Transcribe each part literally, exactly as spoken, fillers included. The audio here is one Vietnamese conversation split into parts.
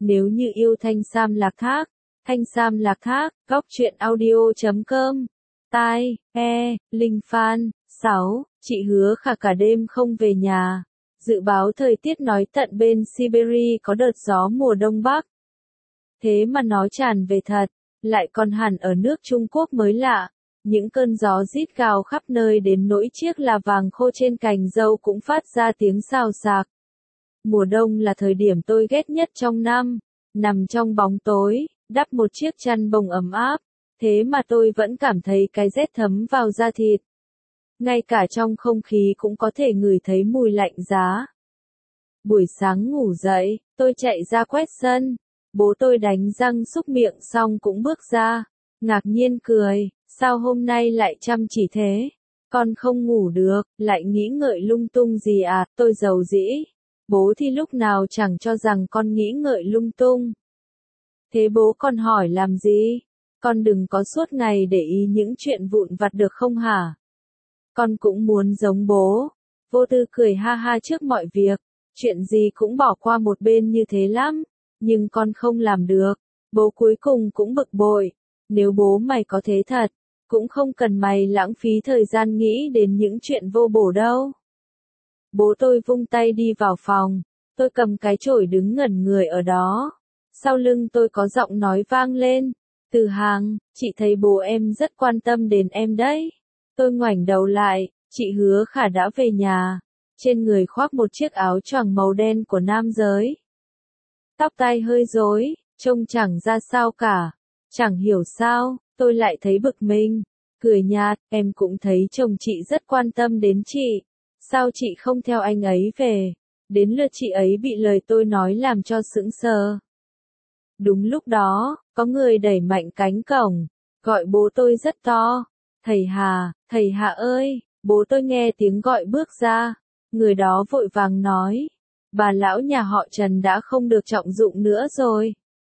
Nếu như yêu Thanh Sam Lạc Thác, Thanh Sam Lạc Thác, góc truyện audio chấm com. Tai, e, Linh Phan. sáu. Chị hứa khả cả đêm không về nhà. Dự báo thời tiết nói tận bên Siberia có đợt gió mùa đông bắc. Thế mà nó tràn về thật, lại còn hẳn ở nước Trung Quốc mới lạ. Những cơn gió rít gào khắp nơi đến nỗi chiếc là vàng khô trên cành dâu cũng phát ra tiếng xào xạc. Mùa đông là thời điểm tôi ghét nhất trong năm, nằm trong bóng tối, đắp một chiếc chăn bông ấm áp, thế mà tôi vẫn cảm thấy cái rét thấm vào da thịt. Ngay cả trong không khí cũng có thể ngửi thấy mùi lạnh giá. Buổi sáng ngủ dậy, tôi chạy ra quét sân, bố tôi đánh răng súc miệng xong cũng bước ra, ngạc nhiên cười, sao hôm nay lại chăm chỉ thế? Con không ngủ được, lại nghĩ ngợi lung tung gì à, tôi giàu dĩ. Bố thì lúc nào chẳng cho rằng con nghĩ ngợi lung tung. Thế bố con hỏi làm gì? Con đừng có suốt ngày để ý những chuyện vụn vặt được không hả? Con cũng muốn giống bố. Vô Tư cười ha ha trước mọi việc, chuyện gì cũng bỏ qua một bên như thế lắm, nhưng con không làm được. Bố cuối cùng cũng bực bội, nếu bố mày có thế thật, cũng không cần mày lãng phí thời gian nghĩ đến những chuyện vô bổ đâu. Bố tôi vung tay đi vào phòng, tôi cầm cái chổi đứng ngẩn người ở đó. Sau lưng tôi có giọng nói vang lên, Từ Hàng, chị thấy bố em rất quan tâm đến em đấy. Tôi ngoảnh đầu lại, chị Hứa Khả đã về nhà, trên người khoác một chiếc áo choàng màu đen của nam giới. Tóc tai hơi rối, trông chẳng ra sao cả, chẳng hiểu sao, tôi lại thấy bực mình, cười nhạt, em cũng thấy chồng chị rất quan tâm đến chị, sao chị không theo anh ấy về, đến lượt chị ấy bị lời tôi nói làm cho sững sờ. Đúng lúc đó, có người đẩy mạnh cánh cổng, gọi bố tôi rất to, thầy Hà, thầy Hà ơi, bố tôi nghe tiếng gọi bước ra, người đó vội vàng nói, bà lão nhà họ Trần đã không được trọng dụng nữa rồi.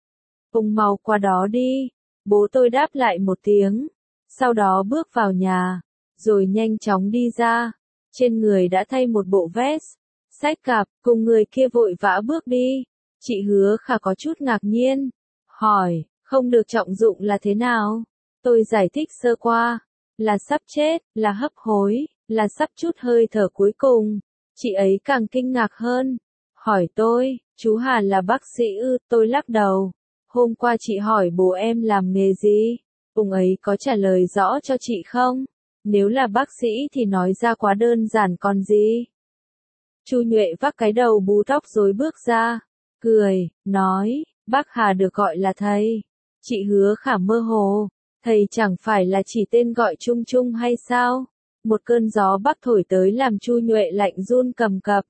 Ông mau qua đó đi, bố tôi đáp lại một tiếng, sau đó bước vào nhà, rồi nhanh chóng đi ra, trên người đã thay một bộ vest, xách cặp, cùng người kia vội vã bước đi. Chị Hứa Khả có chút ngạc nhiên, hỏi, không được trọng dụng là thế nào? Tôi giải thích sơ qua, là sắp chết, là hấp hối, là sắp chút hơi thở cuối cùng. Chị ấy càng kinh ngạc hơn, hỏi tôi, chú Hà là bác sĩ ư? Tôi lắc đầu, hôm qua chị hỏi bố em làm nghề gì? Ông ấy có trả lời rõ cho chị không? Nếu là bác sĩ thì nói ra quá đơn giản còn gì? Chu Nhuệ vác cái đầu bù tóc rối bước ra, cười, nói, bác Hà được gọi là thầy. Chị Hứa Khả mơ hồ, thầy chẳng phải là chỉ tên gọi chung chung hay sao? Một cơn gió bắc thổi tới làm Chu Nhuệ lạnh run cầm cập.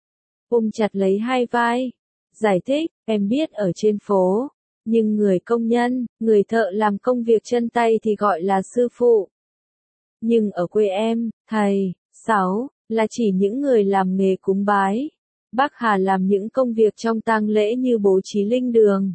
Ôm chặt lấy hai vai, giải thích, em biết ở trên phố, nhưng người công nhân, người thợ làm công việc chân tay thì gọi là sư phụ. Nhưng ở quê em, thầy, sáu, là chỉ những người làm nghề cúng bái. Bác Hà làm những công việc trong tang lễ như bố trí linh đường,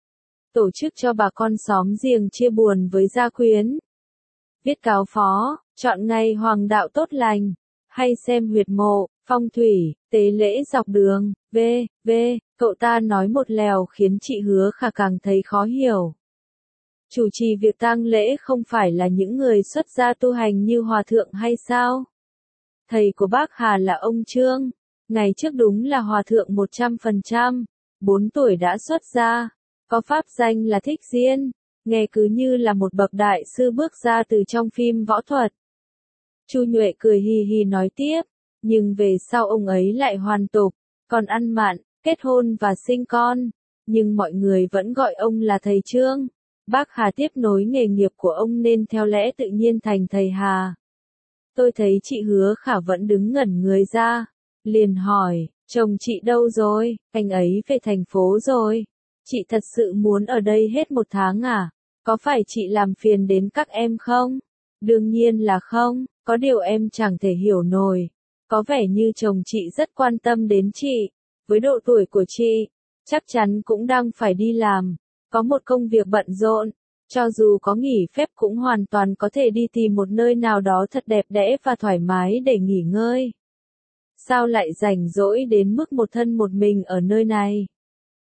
tổ chức cho bà con xóm giềng chia buồn với gia quyến, viết cáo phó, chọn ngày hoàng đạo tốt lành, hay xem huyệt mộ, phong thủy, tế lễ dọc đường, v, v, cậu ta nói một lèo khiến chị Hứa Khả càng thấy khó hiểu. Chủ trì việc tang lễ không phải là những người xuất gia tu hành như hòa thượng hay sao? Thầy của bác Hà là ông Trương, ngày trước đúng là hòa thượng một trăm phần trăm, bốn tuổi đã xuất gia, có pháp danh là Thích Diên, nghe cứ như là một bậc đại sư bước ra từ trong phim võ thuật. Chu Nhuệ cười hì hì nói tiếp, nhưng về sau ông ấy lại hoàn tục, còn ăn mặn, kết hôn và sinh con, nhưng mọi người vẫn gọi ông là thầy Trương. Bác Hà tiếp nối nghề nghiệp của ông nên theo lẽ tự nhiên thành thầy Hà. Tôi thấy chị Hứa Khả vẫn đứng ngẩn người ra, liền hỏi, chồng chị đâu rồi? Anh ấy về thành phố rồi. Chị thật sự muốn ở đây hết một tháng à? Có phải chị làm phiền đến các em không? Đương nhiên là không, có điều em chẳng thể hiểu nổi. Có vẻ như chồng chị rất quan tâm đến chị. Với độ tuổi của chị, chắc chắn cũng đang phải đi làm, có một công việc bận rộn. Cho dù có nghỉ phép cũng hoàn toàn có thể đi tìm một nơi nào đó thật đẹp đẽ và thoải mái để nghỉ ngơi. Sao lại rảnh rỗi đến mức một thân một mình ở nơi này?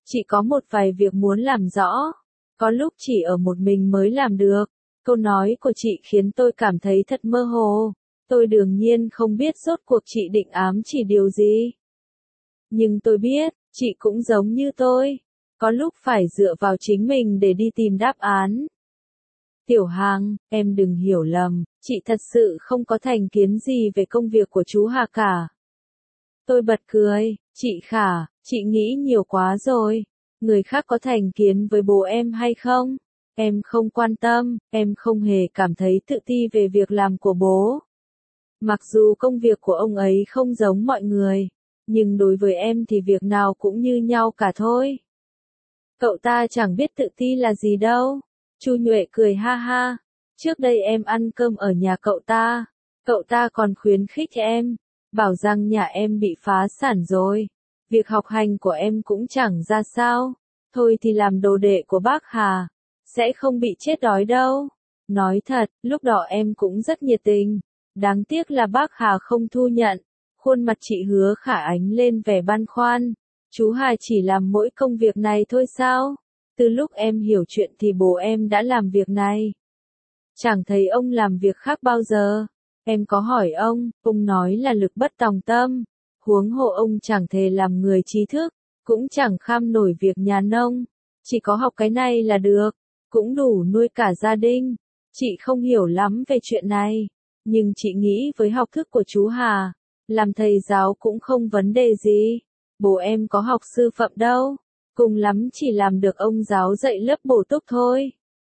Chị có một vài việc muốn làm rõ. Có lúc chỉ ở một mình mới làm được. Câu nói của chị khiến tôi cảm thấy thật mơ hồ. Tôi đương nhiên không biết rốt cuộc chị định ám chỉ điều gì. Nhưng tôi biết, chị cũng giống như tôi. Có lúc phải dựa vào chính mình để đi tìm đáp án. Tiểu Hằng, em đừng hiểu lầm, chị thật sự không có thành kiến gì về công việc của chú Hà cả. Tôi bật cười, chị Khả, chị nghĩ nhiều quá rồi. Người khác có thành kiến với bố em hay không? Em không quan tâm, em không hề cảm thấy tự ti về việc làm của bố. Mặc dù công việc của ông ấy không giống mọi người, nhưng đối với em thì việc nào cũng như nhau cả thôi. Cậu ta chẳng biết tự ti là gì đâu. Chu Nhuệ cười ha ha. Trước đây em ăn cơm ở nhà cậu ta. Cậu ta còn khuyến khích em. Bảo rằng nhà em bị phá sản rồi. Việc học hành của em cũng chẳng ra sao. Thôi thì làm đồ đệ của bác Hà. Sẽ không bị chết đói đâu. Nói thật, lúc đó em cũng rất nhiệt tình. Đáng tiếc là bác Hà không thu nhận. Khuôn mặt chị Hứa Khả ánh lên vẻ băn khoăn. Chú Hà chỉ làm mỗi công việc này thôi sao? Từ lúc em hiểu chuyện thì bố em đã làm việc này. Chẳng thấy ông làm việc khác bao giờ. Em có hỏi ông, ông nói là lực bất tòng tâm. Huống hộ ông chẳng thể làm người trí thức, cũng chẳng kham nổi việc nhà nông. Chỉ có học cái này là được, cũng đủ nuôi cả gia đình. Chị không hiểu lắm về chuyện này, nhưng chị nghĩ với học thức của chú Hà, làm thầy giáo cũng không vấn đề gì. Bố em có học sư phạm đâu, cùng lắm chỉ làm được ông giáo dạy lớp bổ túc thôi.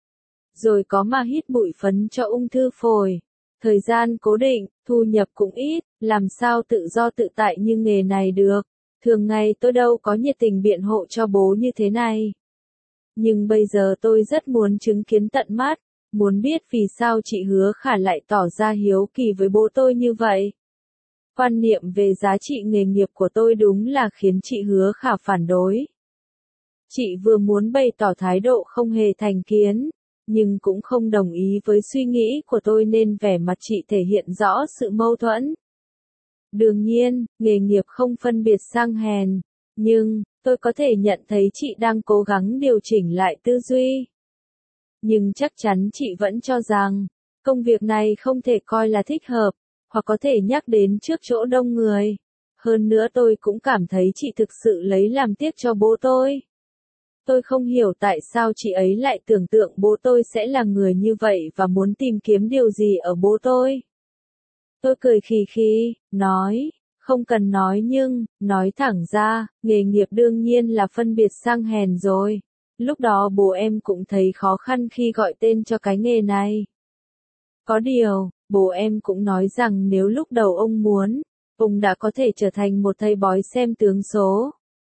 Rồi có mà hít bụi phấn cho ung thư phổi. Thời gian cố định, thu nhập cũng ít, làm sao tự do tự tại như nghề này được. Thường ngày tôi đâu có nhiệt tình biện hộ cho bố như thế này. Nhưng bây giờ tôi rất muốn chứng kiến tận mắt, muốn biết vì sao chị Hứa Khả lại tỏ ra hiếu kỳ với bố tôi như vậy. Quan niệm về giá trị nghề nghiệp của tôi đúng là khiến chị Hứa Khả phản đối. Chị vừa muốn bày tỏ thái độ không hề thành kiến, nhưng cũng không đồng ý với suy nghĩ của tôi nên vẻ mặt chị thể hiện rõ sự mâu thuẫn. Đương nhiên, nghề nghiệp không phân biệt sang hèn, nhưng, tôi có thể nhận thấy chị đang cố gắng điều chỉnh lại tư duy. Nhưng chắc chắn chị vẫn cho rằng, công việc này không thể coi là thích hợp, hoặc có thể nhắc đến trước chỗ đông người. Hơn nữa tôi cũng cảm thấy chị thực sự lấy làm tiếc cho bố tôi. Tôi không hiểu tại sao chị ấy lại tưởng tượng bố tôi sẽ là người như vậy và muốn tìm kiếm điều gì ở bố tôi. Tôi cười khì khì, nói, không cần nói nhưng, nói thẳng ra, nghề nghiệp đương nhiên là phân biệt sang hèn rồi. Lúc đó bố em cũng thấy khó khăn khi gọi tên cho cái nghề này. Có điều, bố em cũng nói rằng nếu lúc đầu ông muốn, ông đã có thể trở thành một thầy bói xem tướng số.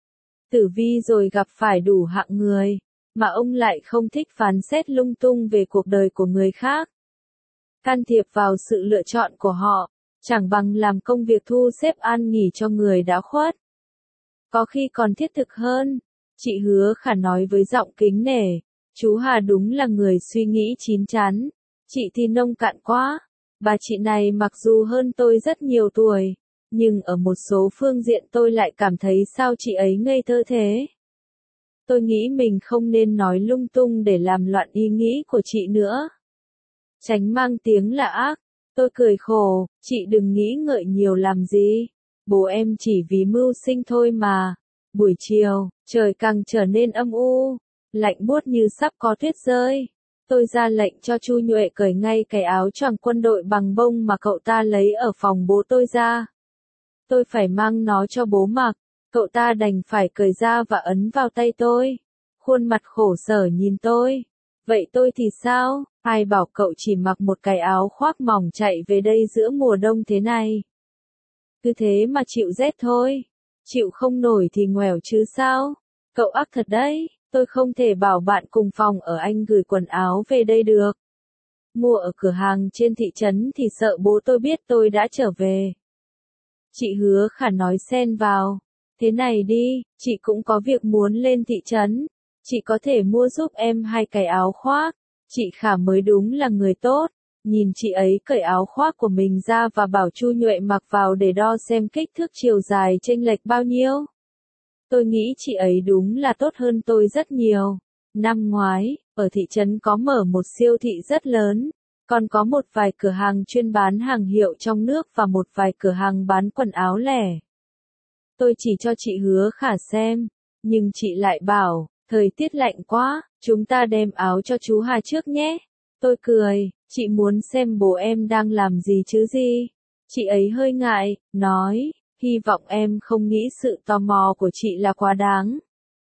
Tử vi rồi gặp phải đủ hạng người, mà ông lại không thích phán xét lung tung về cuộc đời của người khác. Can thiệp vào sự lựa chọn của họ, chẳng bằng làm công việc thu xếp an nghỉ cho người đã khuất. Có khi còn thiết thực hơn, chị Hứa Khả nói với giọng kính nể, chú Hà đúng là người suy nghĩ chín chắn, chị thì nông cạn quá. Bà chị này mặc dù hơn tôi rất nhiều tuổi, nhưng ở một số phương diện tôi lại cảm thấy sao chị ấy ngây thơ thế. Tôi nghĩ mình không nên nói lung tung để làm loạn ý nghĩ của chị nữa. Tránh mang tiếng là ác. Tôi cười khổ, chị đừng nghĩ ngợi nhiều làm gì. Bố em chỉ vì mưu sinh thôi mà. Buổi chiều, trời càng trở nên âm u, lạnh buốt như sắp có tuyết rơi. Tôi ra lệnh cho Chu Nhuệ cởi ngay cái áo choàng quân đội bằng bông mà cậu ta lấy ở phòng bố tôi ra. Tôi phải mang nó cho bố mặc, cậu ta đành phải cởi ra và ấn vào tay tôi. Khuôn mặt khổ sở nhìn tôi. Vậy tôi thì sao? Ai bảo cậu chỉ mặc một cái áo khoác mỏng chạy về đây giữa mùa đông thế này? Cứ thế mà chịu rét thôi. Chịu không nổi thì ngoẻo chứ sao? Cậu ác thật đấy, tôi không thể bảo bạn cùng phòng ở Anh gửi quần áo về đây được. Mua ở cửa hàng trên thị trấn thì sợ bố tôi biết tôi đã trở về. Chị Hứa Khả nói xen vào. Thế này đi, chị cũng có việc muốn lên thị trấn. Chị có thể mua giúp em hai cái áo khoác. Chị Khả mới đúng là người tốt. Nhìn chị ấy cởi áo khoác của mình ra và bảo Chu Nhuệ mặc vào để đo xem kích thước chiều dài chênh lệch bao nhiêu. Tôi nghĩ chị ấy đúng là tốt hơn tôi rất nhiều. Năm ngoái, ở thị trấn có mở một siêu thị rất lớn, còn có một vài cửa hàng chuyên bán hàng hiệu trong nước và một vài cửa hàng bán quần áo lẻ. Tôi chỉ cho chị Hứa Khả xem, nhưng chị lại bảo, thời tiết lạnh quá, chúng ta đem áo cho chú Hà trước nhé. Tôi cười, chị muốn xem bố em đang làm gì chứ gì? Chị ấy hơi ngại, nói, hy vọng em không nghĩ sự tò mò của chị là quá đáng.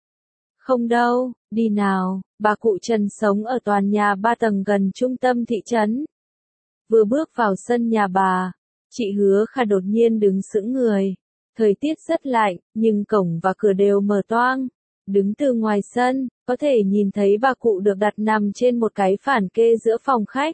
Không đâu, đi nào, bà cụ Trần sống ở tòa nhà ba tầng gần trung tâm thị trấn. Vừa bước vào sân nhà bà, chị Hứa Khả đột nhiên đứng sững người. Thời tiết rất lạnh, nhưng cổng và cửa đều mở toang. Đứng từ ngoài sân, có thể nhìn thấy bà cụ được đặt nằm trên một cái phản kê giữa phòng khách.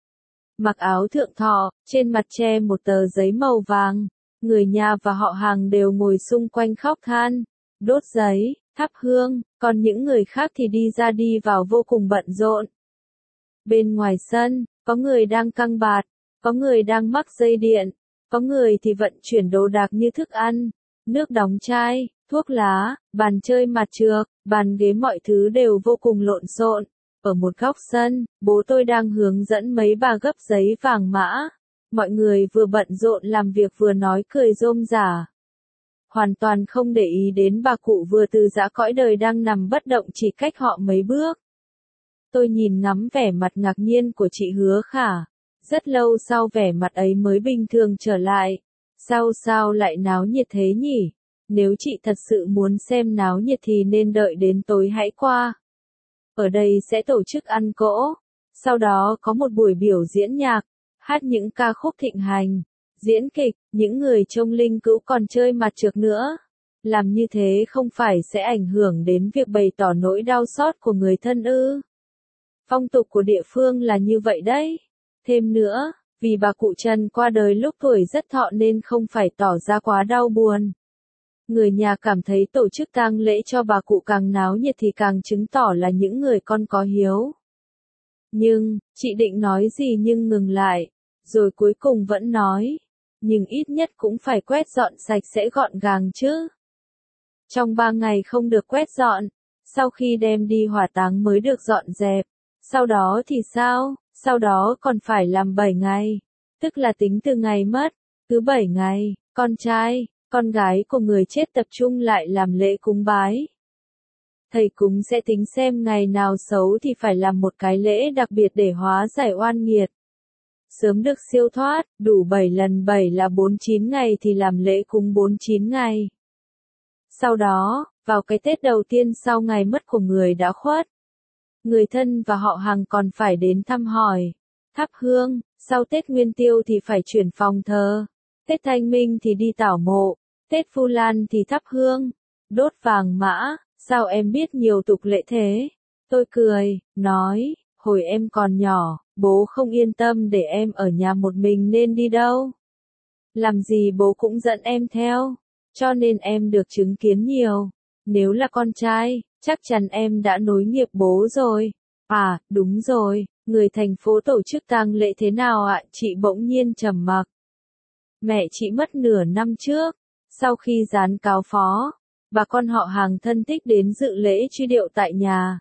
Mặc áo thượng thọ, trên mặt che một tờ giấy màu vàng. Người nhà và họ hàng đều ngồi xung quanh khóc than, đốt giấy, thắp hương, còn những người khác thì đi ra đi vào vô cùng bận rộn. Bên ngoài sân, có người đang căng bạt, có người đang mắc dây điện, có người thì vận chuyển đồ đạc như thức ăn, nước đóng chai, thuốc lá, bàn chơi mặt trược, bàn ghế mọi thứ đều vô cùng lộn xộn. Ở một góc sân, bố tôi đang hướng dẫn mấy bà gấp giấy vàng mã. Mọi người vừa bận rộn làm việc vừa nói cười rôm rả. Hoàn toàn không để ý đến bà cụ vừa từ giã cõi đời đang nằm bất động chỉ cách họ mấy bước. Tôi nhìn ngắm vẻ mặt ngạc nhiên của chị Hứa Khả. Rất lâu sau vẻ mặt ấy mới bình thường trở lại. Sao sao lại náo nhiệt thế nhỉ? Nếu chị thật sự muốn xem náo nhiệt thì nên đợi đến tối hãy qua. Ở đây sẽ tổ chức ăn cỗ. Sau đó có một buổi biểu diễn nhạc, hát những ca khúc thịnh hành, diễn kịch, những người trông linh cữu còn chơi mặt trược nữa. Làm như thế không phải sẽ ảnh hưởng đến việc bày tỏ nỗi đau xót của người thân ư? Phong tục của địa phương là như vậy đấy. Thêm nữa, vì bà cụ Trần qua đời lúc tuổi rất thọ nên không phải tỏ ra quá đau buồn. Người nhà cảm thấy tổ chức tang lễ cho bà cụ càng náo nhiệt thì càng chứng tỏ là những người con có hiếu. Nhưng, chị định nói gì nhưng ngừng lại, rồi cuối cùng vẫn nói, nhưng ít nhất cũng phải quét dọn sạch sẽ gọn gàng chứ. Trong ba ngày không được quét dọn, sau khi đem đi hỏa táng mới được dọn dẹp. Sau đó thì sao? Sau đó còn phải làm bảy ngày, tức là tính từ ngày mất, cứ bảy ngày, con trai, con gái của người chết tập trung lại làm lễ cúng bái. Thầy cúng sẽ tính xem ngày nào xấu thì phải làm một cái lễ đặc biệt để hóa giải oan nghiệt. Sớm được siêu thoát, đủ bảy lần bảy là bốn mươi chín ngày thì làm lễ cúng bốn mươi chín ngày. Sau đó, vào cái Tết đầu tiên sau ngày mất của người đã khuất, người thân và họ hàng còn phải đến thăm hỏi, thắp hương, sau Tết Nguyên Tiêu thì phải chuyển phòng thờ, Tết Thanh Minh thì đi tảo mộ, Tết Vu Lan thì thắp hương, đốt vàng mã. Sao em biết nhiều tục lệ thế? Tôi cười, nói, hồi em còn nhỏ, bố không yên tâm để em ở nhà một mình nên đi đâu. Làm gì bố cũng dẫn em theo, cho nên em được chứng kiến nhiều. Nếu là con trai, chắc chắn em đã nối nghiệp bố rồi. À, đúng rồi, người thành phố tổ chức tang lễ thế nào ạ? Chị bỗng nhiên trầm mặc. Mẹ chị mất nửa năm trước, sau khi dán cáo phó. Bà con họ hàng thân thích đến dự lễ truy điệu tại nhà.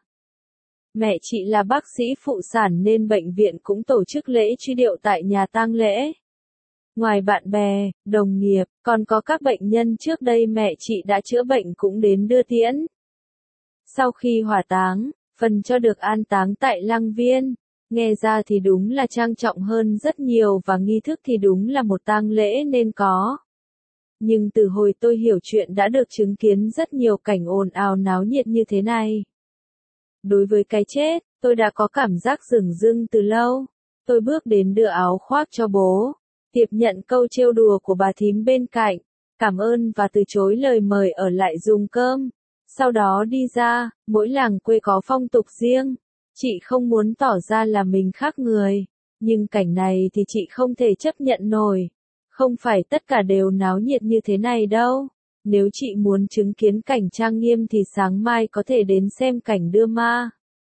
Mẹ chị là bác sĩ phụ sản nên bệnh viện cũng tổ chức lễ truy điệu tại nhà tang lễ. Ngoài bạn bè, đồng nghiệp, còn có các bệnh nhân trước đây mẹ chị đã chữa bệnh cũng đến đưa tiễn. Sau khi hỏa táng, phần cho được an táng tại Lăng Viên. Nghe ra thì đúng là trang trọng hơn rất nhiều và nghi thức thì đúng là một tang lễ nên có. Nhưng từ hồi tôi hiểu chuyện đã được chứng kiến rất nhiều cảnh ồn ào náo nhiệt như thế này. Đối với cái chết, tôi đã có cảm giác dửng dưng từ lâu. Tôi bước đến đưa áo khoác cho bố, tiếp nhận câu trêu đùa của bà thím bên cạnh, cảm ơn và từ chối lời mời ở lại dùng cơm. Sau đó đi ra, mỗi làng quê có phong tục riêng. Chị không muốn tỏ ra là mình khác người, nhưng cảnh này thì chị không thể chấp nhận nổi. Không phải tất cả đều náo nhiệt như thế này đâu. Nếu chị muốn chứng kiến cảnh trang nghiêm thì sáng mai có thể đến xem cảnh đưa ma.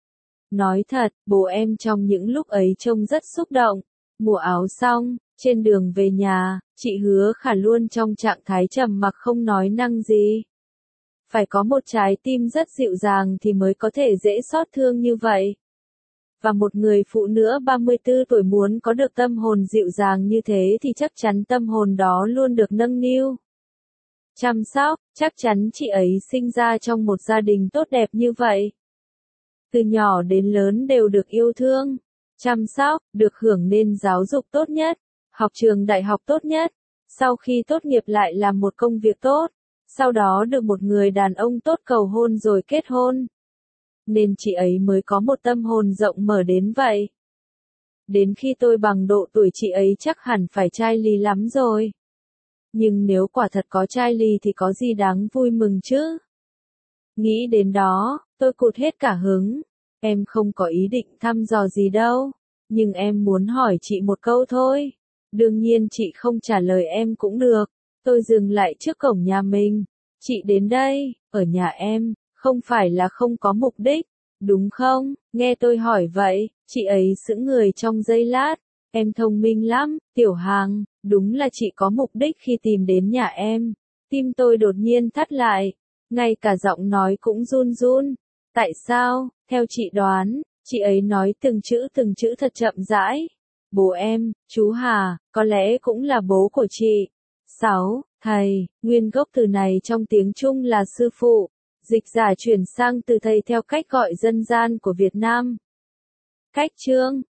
Nói thật, bố em trong những lúc ấy trông rất xúc động. Mua áo xong, trên đường về nhà, chị Hứa Khả luôn trong trạng thái trầm mặc không nói năng gì. Phải có một trái tim rất dịu dàng thì mới có thể dễ xót thương như vậy. Và một người phụ nữ ba mươi tư tuổi muốn có được tâm hồn dịu dàng như thế thì chắc chắn tâm hồn đó luôn được nâng niu, chăm sóc, chắc chắn chị ấy sinh ra trong một gia đình tốt đẹp như vậy. Từ nhỏ đến lớn đều được yêu thương, chăm sóc, được hưởng nền giáo dục tốt nhất, học trường đại học tốt nhất, sau khi tốt nghiệp lại làm một công việc tốt, sau đó được một người đàn ông tốt cầu hôn rồi kết hôn. Nên chị ấy mới có một tâm hồn rộng mở đến vậy. Đến khi tôi bằng độ tuổi chị ấy chắc hẳn phải chai lì lắm rồi. Nhưng nếu quả thật có chai lì thì có gì đáng vui mừng chứ? Nghĩ đến đó, tôi cụt hết cả hứng. Em không có ý định thăm dò gì đâu. Nhưng em muốn hỏi chị một câu thôi. Đương nhiên chị không trả lời em cũng được. Tôi dừng lại trước cổng nhà mình. Chị đến đây, ở nhà em, không phải là không có mục đích, đúng không? Nghe tôi hỏi vậy, chị ấy sững người trong giây lát. Em thông minh lắm, Tiểu Hàng, đúng là chị có mục đích khi tìm đến nhà em. Tim tôi đột nhiên thắt lại, ngay cả giọng nói cũng run run. Tại sao? Theo chị đoán, chị ấy nói từng chữ từng chữ thật chậm rãi. Bố em, chú Hà, có lẽ cũng là bố của chị. sáu. Thầy, nguyên gốc từ này trong tiếng Trung là sư phụ. Dịch giả chuyển sang từ thầy theo cách gọi dân gian của Việt Nam. Cách chương